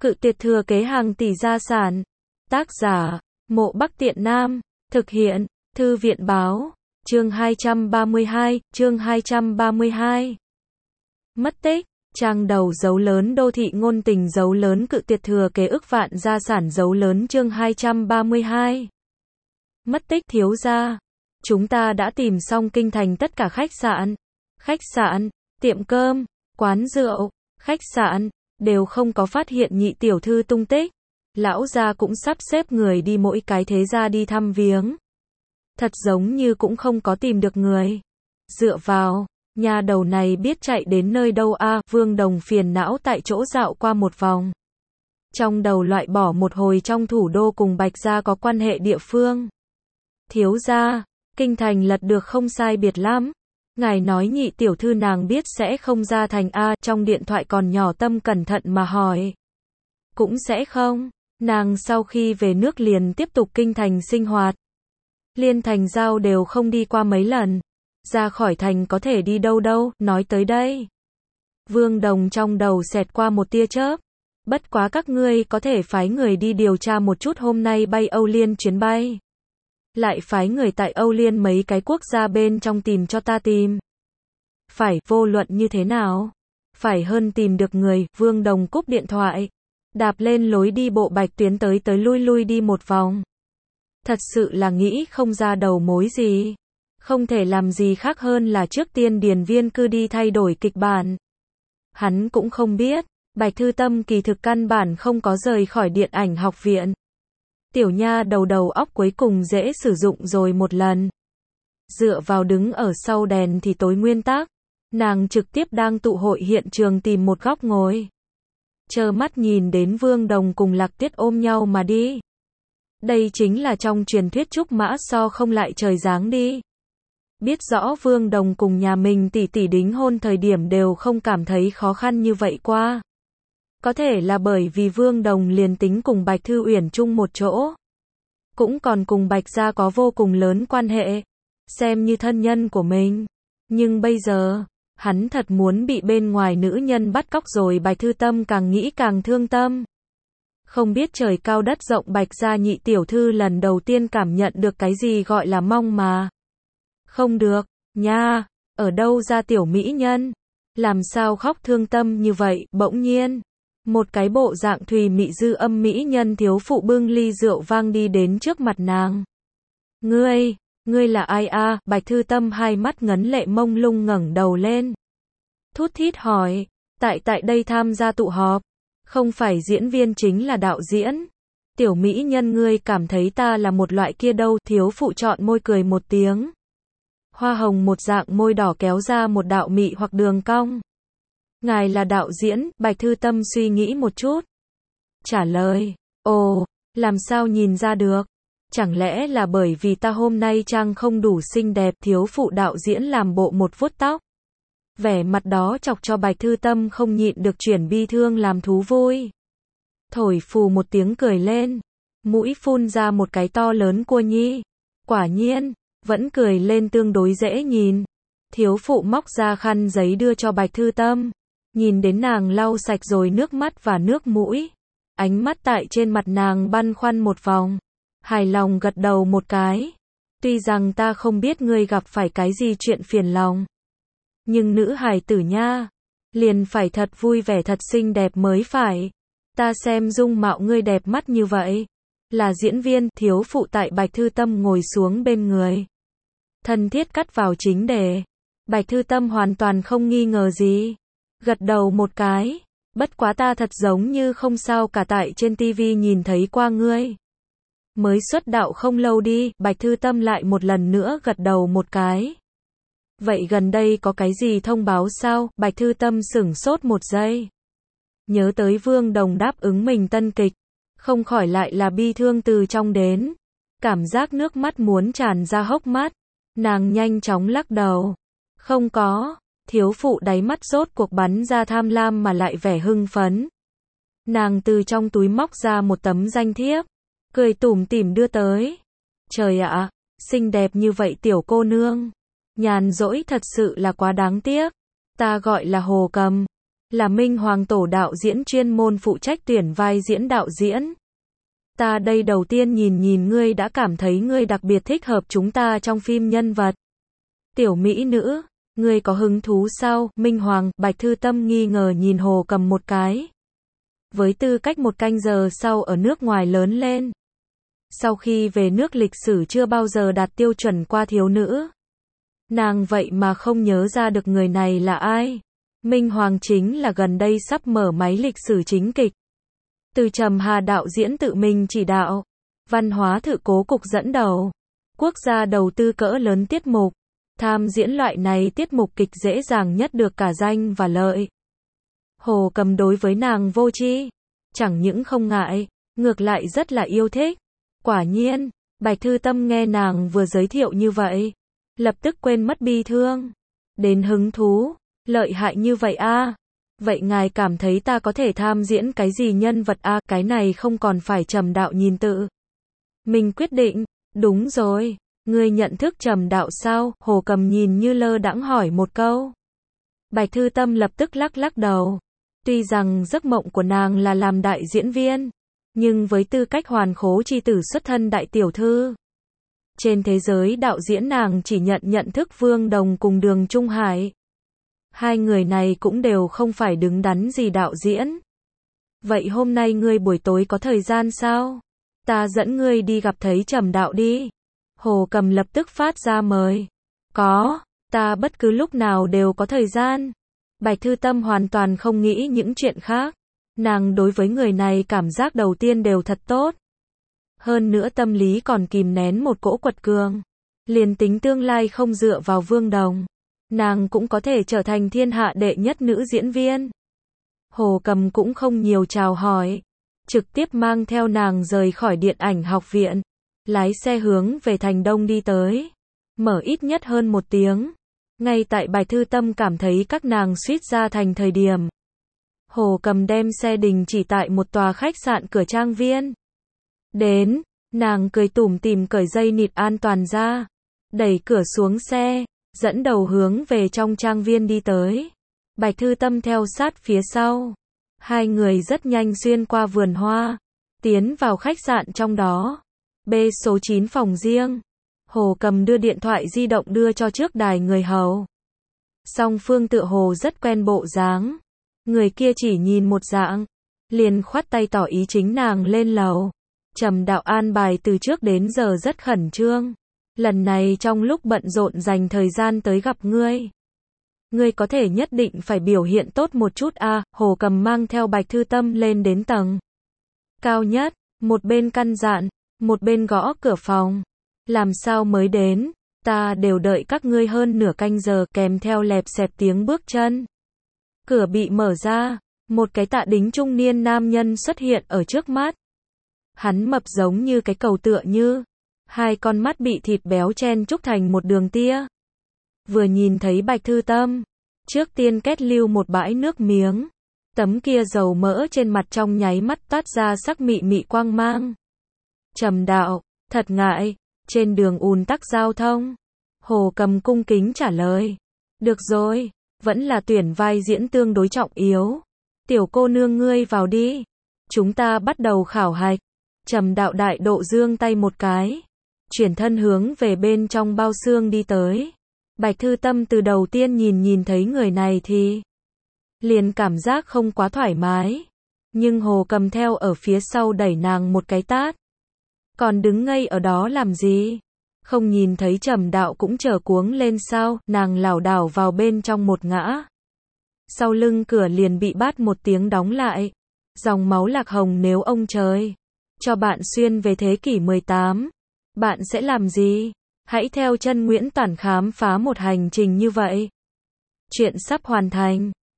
Cự tuyệt thừa kế hàng tỷ gia sản. Tác giả, Mộ Bắc Tiện Nam. Thực hiện, Thư viện báo. Chương 232. Mất tích. Trang đầu dấu lớn đô thị ngôn tình dấu lớn cự tuyệt thừa kế ức vạn gia sản dấu lớn chương 232. Mất tích thiếu gia. Chúng ta đã tìm xong kinh thành tất cả khách sạn, tiệm cơm, quán rượu, khách sạn, đều không có phát hiện nhị tiểu thư tung tích. Lão gia cũng sắp xếp người đi mỗi cái thế gia đi thăm viếng. Thật giống như cũng không có tìm được người. Dựa vào, nhà đầu này biết chạy đến nơi đâu a? Vương Đồng phiền não tại chỗ dạo qua một vòng. Trong đầu loại bỏ một hồi trong thủ đô cùng Bạch gia có quan hệ địa phương. Thiếu gia, kinh thành lật được không sai biệt lắm. Ngài nói nhị tiểu thư nàng biết sẽ không ra thành a? Trong điện thoại còn nhỏ tâm cẩn thận mà hỏi. Cũng sẽ không. Nàng sau khi về nước liền tiếp tục kinh thành sinh hoạt. Liên thành giao đều không đi qua mấy lần. Ra khỏi thành có thể đi đâu đâu, nói tới đây. Vương Đồng trong đầu xẹt qua một tia chớp. Bất quá các ngươi có thể phái người đi điều tra một chút hôm nay bay Âu Liên chuyến bay. Lại phái người tại Âu Liên mấy cái quốc gia bên trong tìm cho ta tìm. Phải, vô luận như thế nào? Phải hơn tìm được người, Vương Đồng cúp điện thoại. Đạp lên lối đi bộ Bạch Tuyến tới lui đi một vòng. Thật sự là nghĩ không ra đầu mối gì. Không thể làm gì khác hơn là trước tiên Điền Viên Cư đi thay đổi kịch bản. Hắn cũng không biết, Bạch Thư Tâm kỳ thực căn bản không có rời khỏi điện ảnh học viện. Tiểu nha đầu óc cuối cùng dễ sử dụng rồi một lần. Dựa vào đứng ở sau đèn thì tối nguyên tắc, nàng trực tiếp đang tụ hội hiện trường tìm một góc ngồi. Chờ mắt nhìn đến Vương Đồng cùng Lạc Tiết ôm nhau mà đi. Đây chính là trong truyền thuyết trúc mã so không lại trời giáng đi. Biết rõ Vương Đồng cùng nhà mình tỷ tỷ đính hôn thời điểm đều không cảm thấy khó khăn như vậy qua. Có thể là bởi vì Vương Đồng liền tính cùng Bạch Thư Uyển chung một chỗ. Cũng còn cùng Bạch gia có vô cùng lớn quan hệ. Xem như thân nhân của mình. Nhưng bây giờ, hắn thật muốn bị bên ngoài nữ nhân bắt cóc rồi. Bạch Thư Tâm càng nghĩ càng thương tâm. Không biết trời cao đất rộng Bạch gia nhị tiểu thư lần đầu tiên cảm nhận được cái gì gọi là mong mà. Không được, nha, ở đâu ra tiểu mỹ nhân? Làm sao khóc thương tâm như vậy? Bỗng nhiên, một cái bộ dạng thùy mị dư âm mỹ nhân thiếu phụ bưng ly rượu vang đi đến trước mặt nàng. Ngươi là ai a? Bạch Thư Tâm hai mắt ngấn lệ mông lung ngẩng đầu lên. Thút thít hỏi, tại đây tham gia tụ họp, không phải diễn viên chính là đạo diễn. Tiểu mỹ nhân ngươi cảm thấy ta là một loại kia đâu? Thiếu phụ trọn môi cười một tiếng. Hoa hồng một dạng môi đỏ kéo ra một đạo mị hoặc đường cong. Ngài là đạo diễn, Bạch Thư Tâm suy nghĩ một chút. Trả lời, ồ, làm sao nhìn ra được? Chẳng lẽ là bởi vì ta hôm nay trang không đủ xinh đẹp? Thiếu phụ đạo diễn làm bộ một vuốt tóc. Vẻ mặt đó chọc cho Bạch Thư Tâm không nhịn được chuyển bi thương làm thú vui. Thổi phù một tiếng cười lên. Mũi phun ra một cái to lớn cua nhi. Quả nhiên, vẫn cười lên tương đối dễ nhìn. Thiếu phụ móc ra khăn giấy đưa cho Bạch Thư Tâm. Nhìn đến nàng lau sạch rồi nước mắt và nước mũi. Ánh mắt tại trên mặt nàng băn khoăn một vòng. Hài lòng gật đầu một cái. Tuy rằng ta không biết ngươi gặp phải cái gì chuyện phiền lòng. Nhưng nữ hài tử nha. Liền phải thật vui vẻ thật xinh đẹp mới phải. Ta xem dung mạo ngươi đẹp mắt như vậy. Là diễn viên. Thiếu phụ tại Bạch Thư Tâm ngồi xuống bên người. Thân thiết cắt vào chính đề. Bạch Thư Tâm hoàn toàn không nghi ngờ gì. Gật đầu một cái. Bất quá ta thật giống như không sao cả tại trên tivi nhìn thấy qua ngươi. Mới xuất đạo không lâu đi. Bạch Thư Tâm lại một lần nữa gật đầu một cái. Vậy gần đây có cái gì thông báo sao? Bạch Thư Tâm sửng sốt một giây. Nhớ tới Vương Đồng đáp ứng mình tân kịch. Không khỏi lại là bi thương từ trong đến. Cảm giác nước mắt muốn tràn ra hốc mắt. Nàng nhanh chóng lắc đầu. Không có. Thiếu phụ đáy mắt rốt cuộc bắn ra tham lam mà lại vẻ hưng phấn. Nàng từ trong túi móc ra một tấm danh thiếp. Cười tủm tỉm đưa tới. Trời ạ, xinh đẹp như vậy tiểu cô nương. Nhàn rỗi thật sự là quá đáng tiếc. Ta gọi là Hồ Cầm. là Minh Hoàng tổ đạo diễn chuyên môn phụ trách tuyển vai diễn đạo diễn. Ta đây đầu tiên nhìn ngươi đã cảm thấy ngươi đặc biệt thích hợp chúng ta trong phim nhân vật tiểu mỹ nữ, ngươi có hứng thú sao? Minh Hoàng, Bạch Thư Tâm nghi ngờ nhìn Hồ Cầm một cái. Với tư cách một canh giờ sau ở nước ngoài lớn lên, sau khi về nước lịch sử chưa bao giờ đạt tiêu chuẩn qua thiếu nữ. Nàng vậy mà không nhớ ra được người này là ai. Minh Hoàng chính là gần đây sắp mở máy lịch sử chính kịch. Từ Trầm Hà đạo diễn tự mình chỉ đạo, Văn hóa Thự Cố Cục dẫn đầu, quốc gia đầu tư cỡ lớn tiết mục. Tham diễn loại này tiết mục kịch dễ dàng nhất được cả danh và lợi. Hồ Cầm đối với nàng vô tri, chẳng những không ngại, ngược lại rất là yêu thích. Quả nhiên, Bạch Thư Tâm nghe nàng vừa giới thiệu như vậy, lập tức quên mất bi thương, đến hứng thú, lợi hại như vậy a. Vậy ngài cảm thấy ta có thể tham diễn cái gì nhân vật a? Cái này không còn phải Trầm đạo nhìn tự mình quyết định. Đúng rồi, ngươi nhận thức Trầm đạo sao? Hồ Cầm nhìn như lơ đãng hỏi một câu. Bạch Thư Tâm lập tức lắc đầu. Tuy rằng giấc mộng của nàng là làm đại diễn viên, nhưng với tư cách hoàn khố chi tử xuất thân đại tiểu thư, trên thế giới đạo diễn nàng chỉ nhận thức Vương Đồng cùng Đường Trung Hải. Hai người này cũng đều không phải đứng đắn gì đạo diễn. Vậy hôm nay ngươi buổi tối có thời gian sao? Ta dẫn ngươi đi gặp thấy Trầm đạo đi. Hồ Cầm lập tức phát ra mời. Có, ta bất cứ lúc nào đều có thời gian. Bạch Thư Tâm hoàn toàn không nghĩ những chuyện khác. Nàng đối với người này cảm giác đầu tiên đều thật tốt. Hơn nữa tâm lý còn kìm nén một cỗ quật cường. Liền tính tương lai không dựa vào Vương Đồng, nàng cũng có thể trở thành thiên hạ đệ nhất nữ diễn viên. Hồ Cầm cũng không nhiều chào hỏi, trực tiếp mang theo nàng rời khỏi điện ảnh học viện, lái xe hướng về thành Đông đi tới. Mở ít nhất hơn 1 tiếng. Ngay tại Bạch Thư Tâm cảm thấy các nàng suýt ra thành thời điểm, Hồ Cầm đem xe đình chỉ tại một tòa khách sạn cửa trang viên. Đến, nàng cười tủm tỉm cởi dây nịt an toàn ra, đẩy cửa xuống xe, dẫn đầu hướng về trong trang viên đi tới. Bạch Thư Tâm theo sát phía sau. Hai người rất nhanh xuyên qua vườn hoa, tiến vào khách sạn trong đó. B số 9 phòng riêng. Hồ Cầm đưa điện thoại di động đưa cho trước đài người hầu. Song phương tựa hồ rất quen bộ dáng. Người kia chỉ nhìn một dạng, liền khoát tay tỏ ý chính nàng lên lầu. Trầm đạo an bài từ trước đến giờ rất khẩn trương. Lần này trong lúc bận rộn dành thời gian tới gặp ngươi. Ngươi có thể nhất định phải biểu hiện tốt một chút a. Hồ Cầm mang theo Bạch Thư Tâm lên đến tầng cao nhất, một bên căn dặn, một bên gõ cửa phòng. Làm sao mới đến? Ta đều đợi các ngươi hơn nửa canh giờ, kèm theo lẹp xẹp tiếng bước chân. Cửa bị mở ra, một cái tạ đính trung niên nam nhân xuất hiện ở trước mắt. Hắn mập giống như cái cầu tựa như, hai con mắt bị thịt béo chen chúc thành một đường tia. Vừa nhìn thấy Bạch Thư Tâm, trước tiên kết lưu một bãi nước miếng. Tấm kia dầu mỡ trên mặt trong nháy mắt toát ra sắc mị mị quang mang. Trầm đạo, thật ngại, trên đường ùn tắc giao thông. Hồ Cầm cung kính trả lời. Được rồi, vẫn là tuyển vai diễn tương đối trọng yếu. Tiểu cô nương ngươi vào đi. Chúng ta bắt đầu khảo hạch. Trầm đạo đại độ giương tay một cái, chuyển thân hướng về bên trong bao xương đi tới. Bạch Thư Tâm từ đầu tiên nhìn thấy người này thì liền cảm giác không quá thoải mái. Nhưng Hồ Cầm theo ở phía sau đẩy nàng một cái tát. Còn đứng ngây ở đó làm gì? Không nhìn thấy Trầm đạo cũng trở cuống lên sao? Nàng lảo đảo vào bên trong một ngã. Sau lưng cửa liền bị bát một tiếng đóng lại. Dòng máu lạc hồng nếu ông trời cho bạn xuyên về thế kỷ 18, bạn sẽ làm gì? Hãy theo chân Nguyễn Toản khám phá một hành trình như vậy. Chuyện sắp hoàn thành.